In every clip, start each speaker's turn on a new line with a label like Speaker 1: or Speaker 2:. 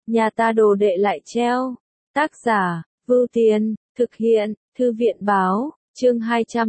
Speaker 1: nhà ta đồ đệ lại treo. Tác giả, Vưu Tiên, thực hiện, Thư viện báo, chương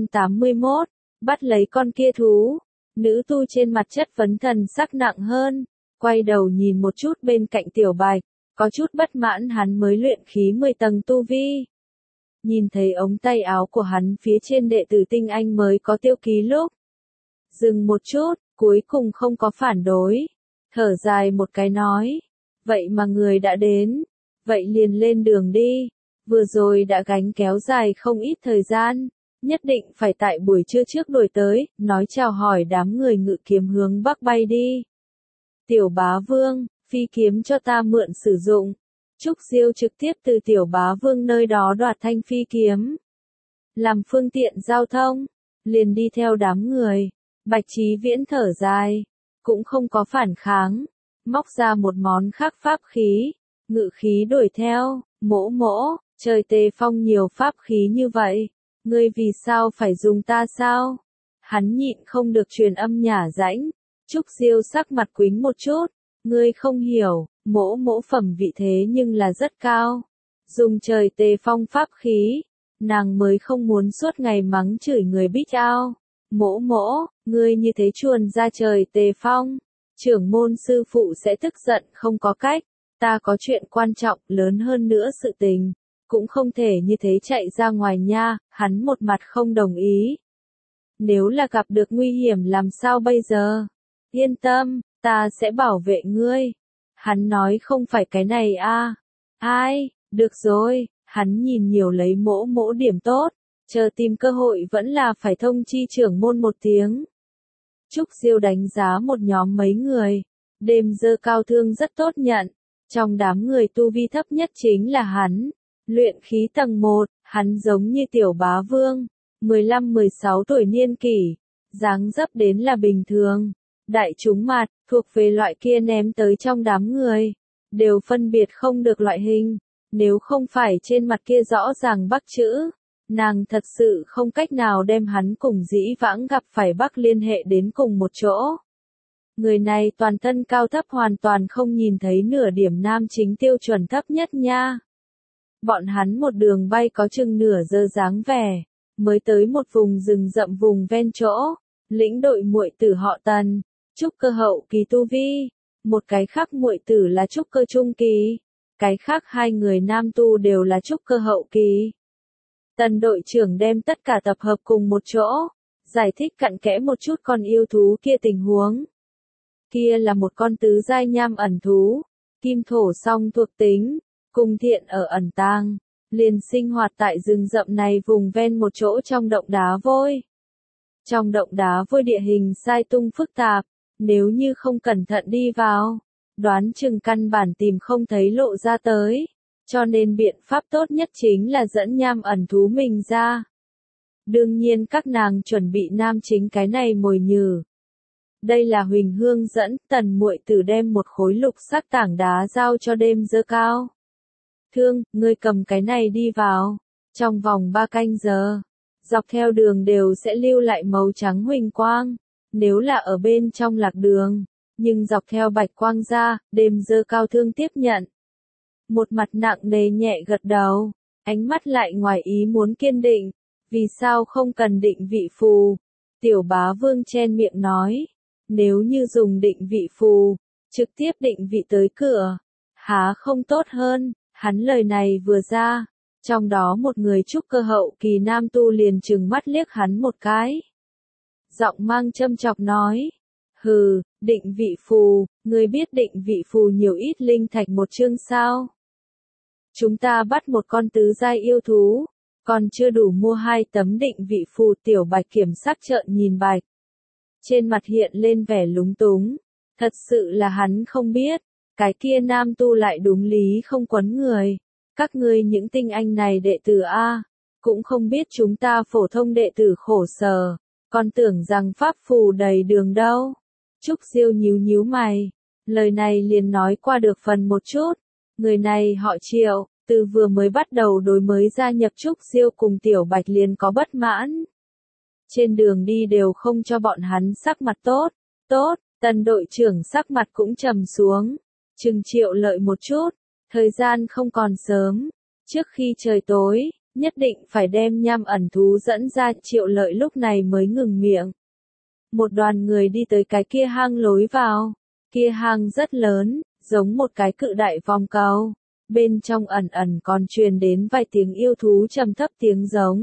Speaker 1: 281, bắt lấy con kia thú. Nữ tu trên mặt chất vấn thần sắc nặng hơn, quay đầu nhìn một chút bên cạnh Tiểu Bạch, có chút bất mãn hắn mới luyện khí 10 tầng tu vi. Nhìn thấy ống tay áo của hắn phía trên đệ tử tinh anh mới có tiêu ký lúc. Dừng một chút, cuối cùng không có phản đối. Thở dài một cái nói. Vậy mà người đã đến. Vậy liền lên đường đi. Vừa rồi đã gánh kéo dài không ít thời gian. Nhất định phải tại buổi trưa trước đuổi tới, nói chào hỏi đám người ngự kiếm hướng bắc bay đi. Tiểu Bá Vương, phi kiếm cho ta mượn sử dụng. Trúc Diêu trực tiếp từ Tiểu Bá Vương nơi đó đoạt thanh phi kiếm. Làm phương tiện giao thông, liền đi theo đám người. Bạch Chí Viễn thở dài, cũng không có phản kháng, móc ra một món khác pháp khí, ngự khí đuổi theo, mỗ, trời Tề Phong nhiều pháp khí như vậy, ngươi vì sao phải dùng ta sao? Hắn nhịn không được truyền âm nhả rãnh, Trúc Diêu sắc mặt quýnh một chút, ngươi không hiểu, mỗ phẩm vị thế nhưng là rất cao, dùng trời Tề Phong pháp khí, nàng mới không muốn suốt ngày mắng chửi người bích ao. Mỗ, ngươi như thế chuồn ra trời Tề Phong, trưởng môn sư phụ sẽ tức giận không có cách, ta có chuyện quan trọng lớn hơn nữa sự tình, cũng không thể như thế chạy ra ngoài nha, hắn một mặt không đồng ý. Nếu là gặp được nguy hiểm làm sao bây giờ? Yên tâm, ta sẽ bảo vệ ngươi. Hắn nói không phải cái này a. Ai, được rồi, hắn nhìn nhiều lấy mỗ điểm tốt. Chờ tìm cơ hội vẫn là phải thông chi trưởng môn một tiếng. Trúc Diêu đánh giá một nhóm mấy người. Đêm dơ cao thương rất tốt nhận. Trong đám người tu vi thấp nhất chính là hắn. Luyện khí tầng 1, hắn giống như Tiểu Bá Vương. 15-16 tuổi niên kỷ. Dáng dấp đến là bình thường. Đại chúng mặt, thuộc về loại kia ném tới trong đám người. Đều phân biệt không được loại hình. Nếu không phải trên mặt kia rõ ràng bắc chữ. Nàng thật sự không cách nào đem hắn cùng dĩ vãng gặp phải Bắc liên hệ đến cùng một chỗ. Người này toàn thân cao thấp hoàn toàn không nhìn thấy nửa điểm nam chính tiêu chuẩn thấp nhất nha. Bọn hắn một đường bay có chừng nửa giờ dáng vẻ, mới tới một vùng rừng rậm vùng ven chỗ, lĩnh đội muội tử họ Tần, trúc cơ hậu kỳ tu vi, một cái khác muội tử là trúc cơ trung kỳ, cái khác hai người nam tu đều là trúc cơ hậu kỳ. Tần đội trưởng đem tất cả tập hợp cùng một chỗ, giải thích cặn kẽ một chút con yêu thú kia tình huống. Kia là một con tứ giai nham ẩn thú, kim thổ song thuộc tính, cùng thiện ở ẩn tang, liền sinh hoạt tại rừng rậm này vùng ven một chỗ trong động đá vôi. Trong động đá vôi địa hình sai tung phức tạp, nếu như không cẩn thận đi vào, đoán chừng căn bản tìm không thấy lộ ra tới. Cho nên biện pháp tốt nhất chính là dẫn nham ẩn thú mình ra. Đương nhiên các nàng chuẩn bị nam chính cái này mồi nhử. Đây là Huỳnh Hương dẫn, Tần muội tử đem một khối lục sắc tảng đá giao cho đêm dơ cao. Thương, ngươi cầm cái này đi vào. Trong vòng 3 canh giờ, dọc theo đường đều sẽ lưu lại màu trắng huỳnh quang. Nếu là ở bên trong lạc đường, nhưng dọc theo bạch quang ra, đêm dơ cao thương tiếp nhận. Một mặt nặng nề nhẹ gật đầu, ánh mắt lại ngoài ý muốn kiên định, vì sao không cần định vị phù? Tiểu Bá Vương chen miệng nói, nếu như dùng định vị phù, trực tiếp định vị tới cửa, há không tốt hơn, hắn lời này vừa ra, trong đó một người trúc cơ hậu kỳ nam tu liền trừng mắt liếc hắn một cái. Giọng mang châm chọc nói, hừ, định vị phù, ngươi biết định vị phù nhiều ít linh thạch một chương sao? Chúng ta bắt một con tứ giai yêu thú, còn chưa đủ mua 2 tấm định vị phù. Tiểu Bạch kiểm sắc trợn nhìn Bạch. Trên mặt hiện lên vẻ lúng túng, thật sự là hắn không biết, cái kia nam tu lại đúng lý không quấn người. Các ngươi những tinh anh này đệ tử A, cũng không biết chúng ta phổ thông đệ tử khổ sở, còn tưởng rằng pháp phù đầy đường đâu. Trúc Diêu nhíu mày, lời này liền nói qua được phần một chút. Người này họ Triệu, từ vừa mới bắt đầu đối mới gia nhập Trúc Diêu cùng Tiểu Bạch liền có bất mãn. Trên đường đi đều không cho bọn hắn sắc mặt tốt, Tần đội trưởng sắc mặt cũng trầm xuống, chừng Triệu lợi một chút, Thời gian không còn sớm, trước khi trời tối, nhất định phải đem nham ẩn thú dẫn ra. Triệu Lợi lúc này mới ngừng miệng. Một đoàn người đi tới cái kia hang lối vào. Kia hang rất lớn, giống một cái cự đại vòng cầu. Bên trong ẩn ẩn còn truyền đến vài tiếng yêu thú trầm thấp tiếng giống.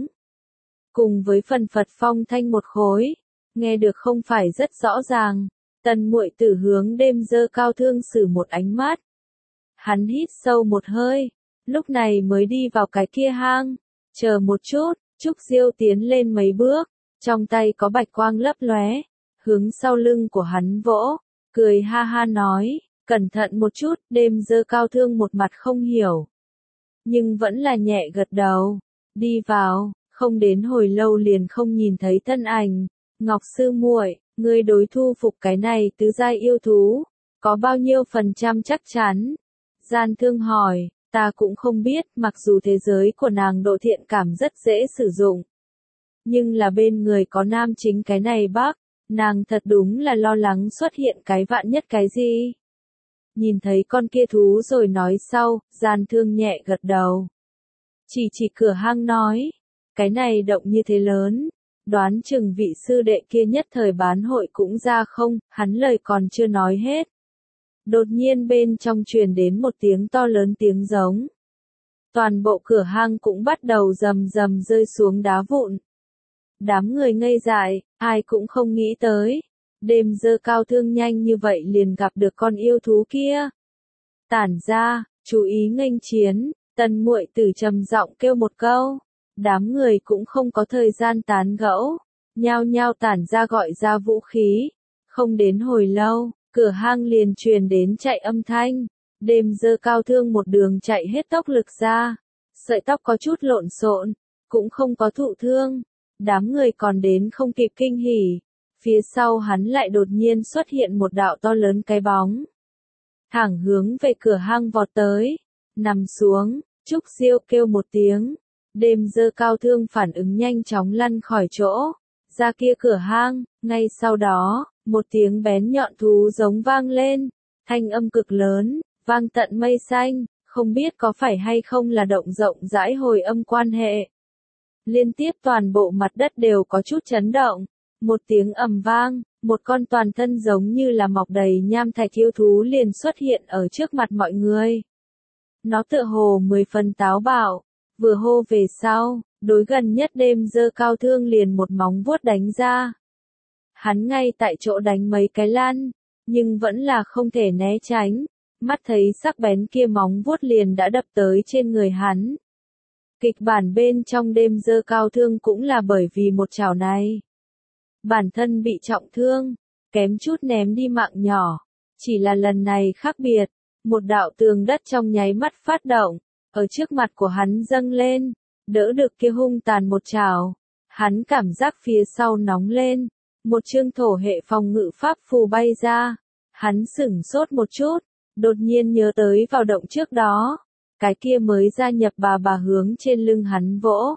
Speaker 1: Cùng với phần phật phong thanh một khối, nghe được không phải rất rõ ràng. Tần Muội Tử hướng Đêm Dơ Cao Thương sử một ánh mắt. Hắn hít sâu một hơi, lúc này mới đi vào cái kia hang. Chờ một chút, Trúc Diêu tiến lên mấy bước, trong tay có bạch quang lấp lóe, hướng sau lưng của hắn vỗ, cười ha ha nói, cẩn thận một chút. Đêm Dơ Cao Thương một mặt không hiểu, nhưng vẫn là nhẹ gật đầu, đi vào. Không đến hồi lâu liền không nhìn thấy thân ảnh. Ngọc sư muội, ngươi đối thu phục cái này tứ giai yêu thú, có bao nhiêu % chắc chắn? Gian Thương hỏi, ta cũng không biết, mặc dù thế giới của nàng độ thiện cảm rất dễ sử dụng. Nhưng là bên người có nam chính cái này bác, nàng thật đúng là lo lắng xuất hiện cái vạn nhất cái gì. Nhìn thấy con kia thú rồi nói sau, Gian Thương nhẹ gật đầu. Chỉ cửa hang nói, cái này động như thế lớn, đoán chừng vị sư đệ kia nhất thời bán hội cũng ra không. Hắn lời còn chưa nói hết. Đột nhiên bên trong truyền đến một tiếng to lớn tiếng giống. Toàn bộ cửa hang cũng bắt đầu rầm rầm rơi xuống đá vụn. Đám người ngây dại, ai cũng không nghĩ tới. Đêm Dơ Cao Thương nhanh như vậy liền gặp được con yêu thú kia. Tản ra, chú ý nghênh chiến. Tần Muội Tử trầm giọng kêu một câu. Đám người cũng không có thời gian tán gẫu, nhao nhao tản ra gọi ra vũ khí. Không đến hồi lâu, cửa hang liền truyền đến chạy âm thanh. Đêm Dơ Cao Thương một đường chạy hết tốc lực ra, sợi tóc có chút lộn xộn, cũng không có thụ thương. Đám người còn đến không kịp kinh hỉ, phía sau hắn lại đột nhiên xuất hiện một đạo to lớn cái bóng, thẳng hướng về cửa hang vọt tới. Nằm xuống, Trúc Diêu kêu một tiếng. Đêm Dơ Cao Thương phản ứng nhanh chóng lăn khỏi chỗ, ra kia cửa hang. Ngay sau đó, một tiếng bén nhọn thú giống vang lên, thanh âm cực lớn, vang tận mây xanh, không biết có phải hay không là động rộng rãi hồi âm quan hệ. Liên tiếp toàn bộ mặt đất đều có chút chấn động, một tiếng ầm vang, một con toàn thân giống như là mọc đầy nham thạch yêu thú liền xuất hiện ở trước mặt mọi người. Nó tựa hồ 10 phần táo bạo. Vừa hô về sau, đối gần nhất Đêm Dơ Cao Thương liền một móng vuốt đánh ra. Hắn ngay tại chỗ đánh mấy cái lăn, nhưng vẫn là không thể né tránh. Mắt thấy sắc bén kia móng vuốt liền đã đập tới trên người hắn. Kịch bản bên trong Đêm Dơ Cao Thương cũng là bởi vì một chảo này. Bản thân bị trọng thương, kém chút ném đi mạng nhỏ. Chỉ là lần này khác biệt, một đạo tường đất trong nháy mắt phát động. Ở trước mặt của hắn dâng lên, đỡ được kia hung tàn một chảo. Hắn cảm giác phía sau nóng lên, một chương thổ hệ phòng ngự pháp phù bay ra. Hắn sửng sốt một chút, đột nhiên nhớ tới vào động trước đó. Cái kia mới gia nhập bà hướng trên lưng hắn vỗ.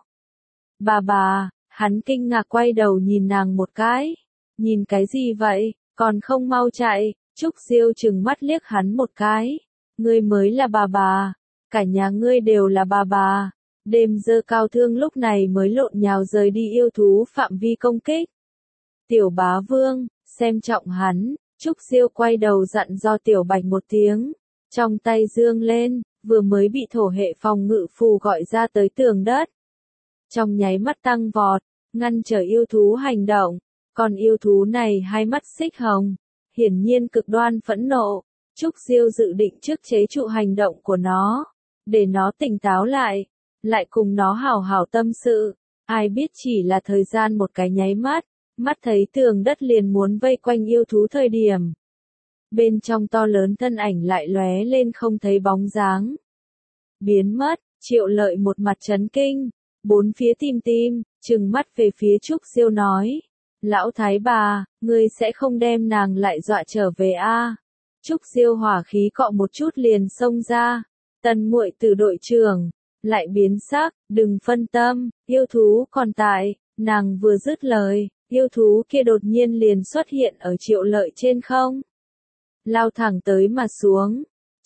Speaker 1: Bà, hắn kinh ngạc quay đầu nhìn nàng một cái. Nhìn cái gì vậy, còn không mau chạy. Trúc Diêu trừng mắt liếc hắn một cái. Ngươi mới là bà. Cả nhà ngươi đều là bà. Đêm Dơ Cao Thương lúc này mới lộn nhào rời đi yêu thú phạm vi công kích. Tiểu Bá Vương, xem trọng hắn. Trúc Diêu quay đầu dặn do Tiểu Bạch một tiếng. Trong tay dương lên, vừa mới bị thổ hệ phòng ngự phù gọi ra tới tường đất. Trong nháy mắt tăng vọt, ngăn trở yêu thú hành động. Còn yêu thú này hai mắt xích hồng, hiển nhiên cực đoan phẫn nộ. Trúc Diêu dự định trước chế trụ hành động của nó, để nó tỉnh táo lại cùng nó hảo hảo tâm sự. Ai biết chỉ là thời gian một cái nháy mắt, mắt thấy tường đất liền muốn vây quanh yêu thú thời điểm. Bên trong to lớn thân ảnh lại lóe lên không thấy bóng dáng. Biến mất, Triệu Lợi một mặt chấn kinh, bốn phía tim, trừng mắt về phía Trúc Diêu nói. Lão thái bà, ngươi sẽ không đem nàng lại dọa trở về a? Trúc Diêu hỏa khí cọ một chút liền xông ra. Tần Muội Tử đội trưởng, lại biến sắc, đừng phân tâm, yêu thú còn tại. Nàng vừa dứt lời, yêu thú kia đột nhiên liền xuất hiện ở Triệu Lợi trên không. Lao thẳng tới mà xuống.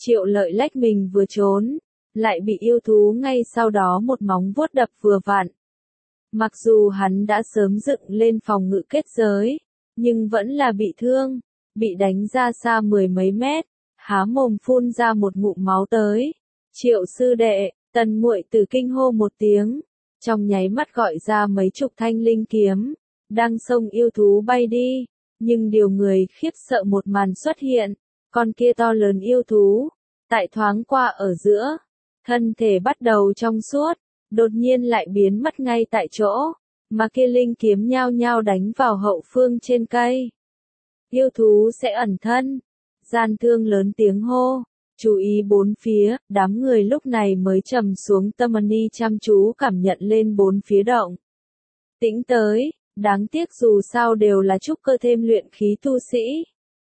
Speaker 1: Triệu Lợi lách mình vừa trốn, lại bị yêu thú ngay sau đó một móng vuốt đập vừa vặn. Mặc dù hắn đã sớm dựng lên phòng ngự kết giới, nhưng vẫn là bị thương, bị đánh ra xa mười mấy mét, há mồm phun ra một ngụm máu tới. Triệu sư đệ, Tần muội tử kinh hô một tiếng, trong nháy mắt gọi ra mấy chục thanh linh kiếm, đang xông yêu thú bay đi, nhưng điều người khiếp sợ một màn xuất hiện, con kia to lớn yêu thú, tại thoáng qua ở giữa, thân thể bắt đầu trong suốt, đột nhiên lại biến mất ngay tại chỗ, mà kia linh kiếm nhao nhao đánh vào hậu phương trên cây. Yêu thú sẽ ẩn thân, Gian Thương lớn tiếng hô, chú ý bốn phía, đám người lúc này mới trầm xuống tâm ni chăm chú cảm nhận lên bốn phía động. Tĩnh tới, đáng tiếc dù sao đều là trúc cơ thêm luyện khí tu sĩ.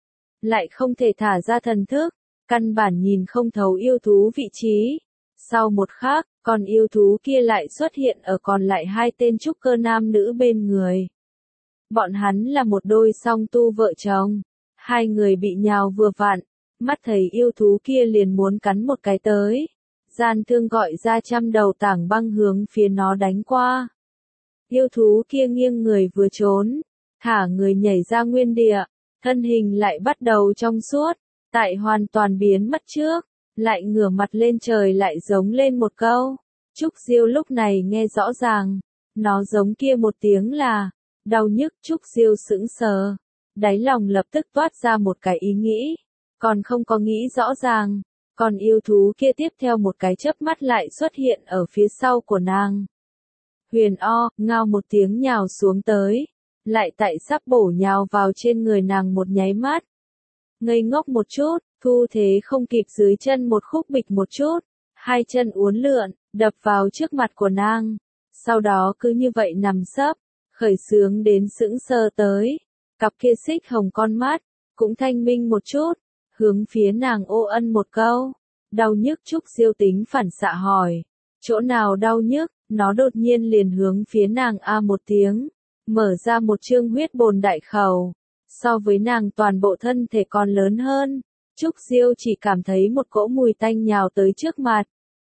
Speaker 1: Lại không thể thả ra thần thức, căn bản nhìn không thấu yêu thú vị trí. Sau một khắc, con yêu thú kia lại xuất hiện ở còn lại hai tên trúc cơ nam nữ bên người. Bọn hắn là một đôi song tu vợ chồng. Hai người bị nhào vừa vặn, mắt thấy yêu thú kia liền muốn cắn một cái tới. Gian Thương gọi ra 100 đầu tảng băng hướng phía nó đánh qua. Yêu thú kia nghiêng người vừa trốn, thả người nhảy ra nguyên địa, thân hình lại bắt đầu trong suốt, tại hoàn toàn biến mất trước, lại ngửa mặt lên trời lại giống lên một câu. Trúc Diêu lúc này nghe rõ ràng, nó giống kia một tiếng là, đau nhức. Trúc Diêu sững sờ, đáy lòng lập tức toát ra một cái ý nghĩ, còn không có nghĩ rõ ràng, còn yêu thú kia tiếp theo một cái chớp mắt lại xuất hiện ở phía sau của nàng. Huyền O, ngao một tiếng nhào xuống tới, lại tại sắp bổ nhào vào trên người nàng một nháy mắt. Ngây ngốc một chút, thu thế không kịp dưới chân một khúc bịch một chút, hai chân uốn lượn, đập vào trước mặt của nàng. Sau đó cứ như vậy nằm sấp, khởi sướng đến sững sờ tới. Cặp kia xích hồng con mắt, cũng thanh minh một chút, hướng phía nàng ô ân một câu. Đau nhức. Trúc Diêu tính phản xạ hỏi. Chỗ nào đau nhức, nó đột nhiên liền hướng phía nàng a một tiếng, mở ra một chương huyết bồn đại khẩu. So với nàng toàn bộ thân thể còn lớn hơn, Trúc Diêu chỉ cảm thấy một cỗ mùi tanh nhào tới trước mặt.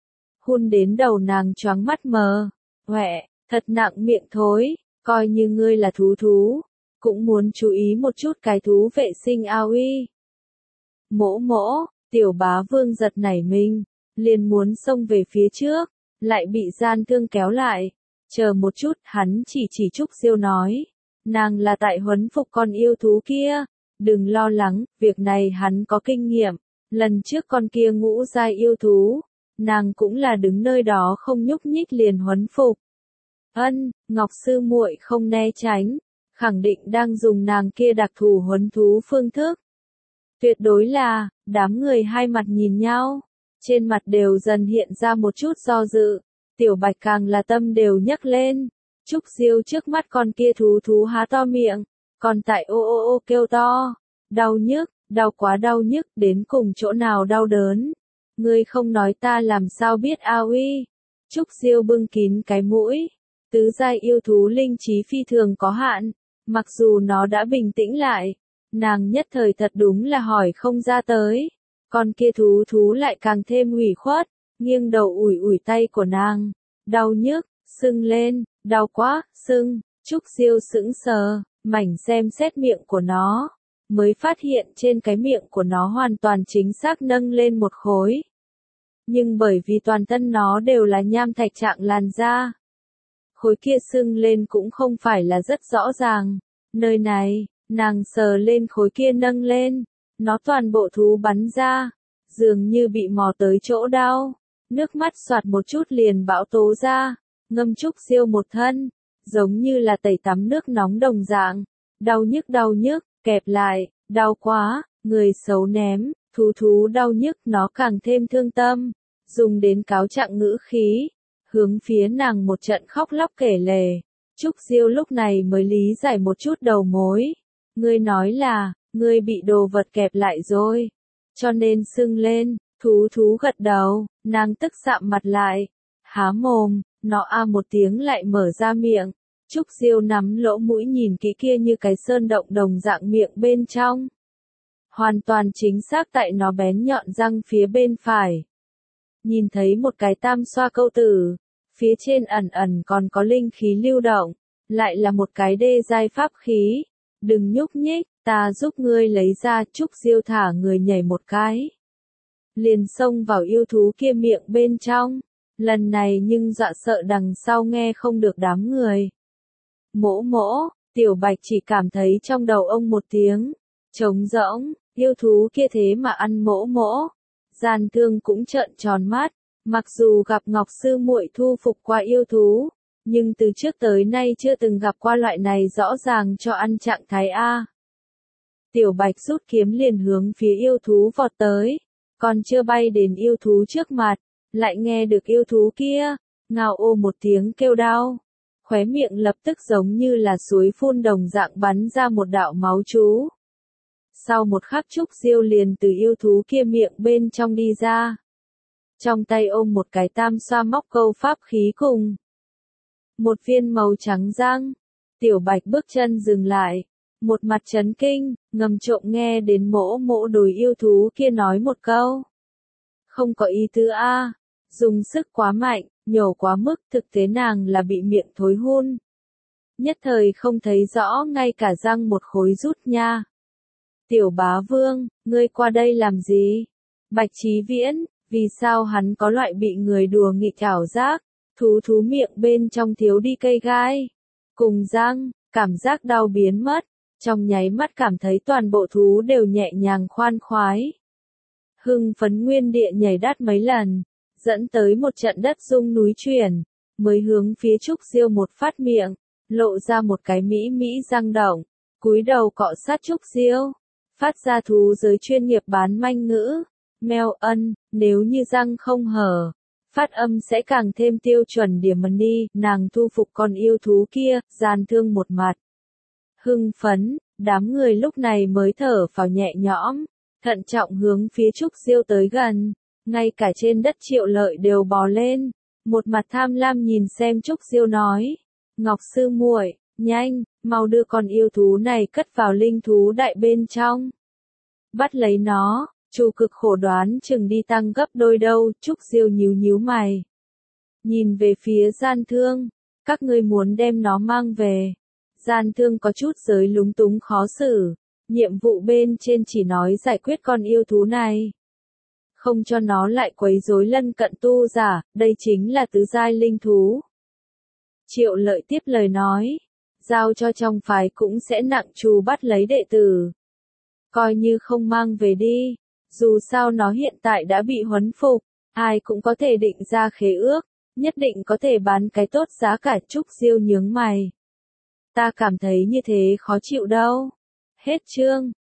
Speaker 1: Hun đến đầu nàng choáng mắt mờ. Huệ, thật nặng miệng thối, coi như ngươi là thú. Cũng muốn chú ý một chút cái thú vệ sinh ao uy. Mỗ mỗ, Tiểu Bá Vương giật nảy mình, liền muốn xông về phía trước, lại bị Gian Thương kéo lại. Chờ một chút, hắn chỉ Trúc Diêu nói, nàng là tại huấn phục con yêu thú kia, đừng lo lắng, việc này hắn có kinh nghiệm, lần trước con kia ngũ giai yêu thú, nàng cũng là đứng nơi đó không nhúc nhích liền huấn phục. Ngọc sư muội không né tránh, khẳng định đang dùng nàng kia đặc thù huấn thú phương thức. Tuyệt đối là, đám người hai mặt nhìn nhau, trên mặt đều dần hiện ra một chút do dự, Tiểu Bạch càng là tâm đều nhấc lên. Trúc Diêu trước mắt con kia thú há to miệng, còn tại ô kêu to, đau nhức, đau quá đau nhức, đến cùng chỗ nào đau đớn. Ngươi không nói ta làm sao biết a uy. Trúc Diêu bưng kín cái mũi, tứ giai yêu thú linh trí phi thường có hạn, mặc dù nó đã bình tĩnh lại, nàng nhất thời thật đúng là hỏi không ra tới. Con kia thú lại càng thêm ủy khuất, nghiêng đầu ủi tay của nàng, đau nhức, sưng lên, đau quá, sưng. Trúc Diêu sững sờ, mảnh xem xét miệng của nó, mới phát hiện trên cái miệng của nó hoàn toàn chính xác nâng lên một khối. Nhưng bởi vì toàn thân nó đều là nham thạch trạng làn da, khối kia sưng lên cũng không phải là rất rõ ràng. Nơi này, nàng sờ lên khối kia nâng lên, nó toàn bộ thú bắn ra, dường như bị mò tới chỗ đau, nước mắt xoạt một chút liền bão tố ra, ngâm Trúc Diêu một thân, giống như là tẩy tắm nước nóng đồng dạng, đau nhức, kẹp lại, đau quá, người xấu ném, thú đau nhức. Nó càng thêm thương tâm, dùng đến cáo trạng ngữ khí, hướng phía nàng một trận khóc lóc kể lể. Trúc Diêu lúc này mới lý giải một chút đầu mối. Ngươi nói là, ngươi bị đồ vật kẹp lại rồi, cho nên sưng lên. Thú gật đầu, nàng tức sạm mặt lại, há mồm, nó a một tiếng lại mở ra miệng. Trúc Diêu nắm lỗ mũi nhìn kỹ kia như cái sơn động đồng dạng miệng bên trong. hoàn toàn chính xác tại nó bén nhọn răng phía bên phải. Nhìn thấy một cái tam xoa câu tử, phía trên ẩn ẩn còn có linh khí lưu động, lại là một cái đê giai pháp khí. Đừng nhúc nhích, ta giúp ngươi lấy ra. Trúc Diêu thả người nhảy một cái, liền xông vào yêu thú kia miệng bên trong. Lần này nhưng dọa sợ đằng sau nghe không được đám người. Mỗ mỗ, Tiểu Bạch chỉ cảm thấy trong đầu ông một tiếng trống rỗng, yêu thú kia thế mà ăn mỗ mỗ. Gian Thương cũng trợn tròn mắt, mặc dù gặp Ngọc sư muội thu phục qua yêu thú, nhưng từ trước tới nay chưa từng gặp qua loại này rõ ràng cho ăn trạng thái A. Tiểu Bạch rút kiếm liền hướng phía yêu thú vọt tới, còn chưa bay đến yêu thú trước mặt, lại nghe được yêu thú kia ngao ô một tiếng kêu đau, khóe miệng lập tức giống như là suối phun đồng dạng bắn ra một đạo máu chú. Sau một khắc Trúc Diêu liền từ yêu thú kia miệng bên trong đi ra, trong tay ôm một cái tam xoa móc câu pháp khí cùng một viên màu trắng răng. Tiểu Bạch bước chân dừng lại, một mặt chấn kinh, ngầm trộm nghe đến mỗ mỗ đối yêu thú kia nói một câu. Không có ý tứ A, dùng sức quá mạnh, nhổ quá mức, thực tế nàng là bị miệng thối hun. Nhất thời không thấy rõ ngay cả răng một khối rút nha. Tiểu bá vương, ngươi qua đây làm gì? Bạch Chí Viễn, vì sao hắn có loại bị người đùa nghịch ảo giác, thú miệng bên trong thiếu đi cây gai, cùng răng, cảm giác đau biến mất, trong nháy mắt cảm thấy toàn bộ thú đều nhẹ nhàng khoan khoái. Hưng phấn nguyên địa nhảy đắt mấy lần, dẫn tới một trận đất rung núi chuyển, mới hướng phía Trúc Diêu một phát miệng, lộ ra một cái mỹ răng động, cúi đầu cọ sát Trúc Diêu, phát ra thú giới chuyên nghiệp bán manh ngữ, meo ân, nếu như răng không hở, phát âm sẽ càng thêm tiêu chuẩn điểm đi. Nàng thu phục con yêu thú kia. Gian Thương một mặt hưng phấn, đám người lúc này mới thở phào nhẹ nhõm, thận trọng hướng phía Trúc Diêu tới gần, ngay cả trên đất Triệu Lợi đều bò lên, một mặt tham lam nhìn xem Trúc Diêu nói, Ngọc sư muội, nhanh, mau đưa con yêu thú này cất vào linh thú đại bên trong. Bắt lấy nó, Chu Cực khổ đoán chừng đi tăng gấp đôi đâu. Trúc Diêu nhíu mày, nhìn về phía Gian Thương, các ngươi muốn đem nó mang về. Gian Thương có chút giới lúng túng khó xử, nhiệm vụ bên trên chỉ nói giải quyết con yêu thú này, không cho nó lại quấy rối lân cận tu giả, đây chính là tứ giai linh thú. Triệu Lợi tiếp lời nói, giao cho trong phái cũng sẽ nặng trù bắt lấy đệ tử. Coi như không mang về đi, dù sao nó hiện tại đã bị huấn phục, ai cũng có thể định ra khế ước, nhất định có thể bán cái tốt giá cả. Trúc Diêu nhướng mày. Ta cảm thấy như thế khó chịu đâu. Hết chương.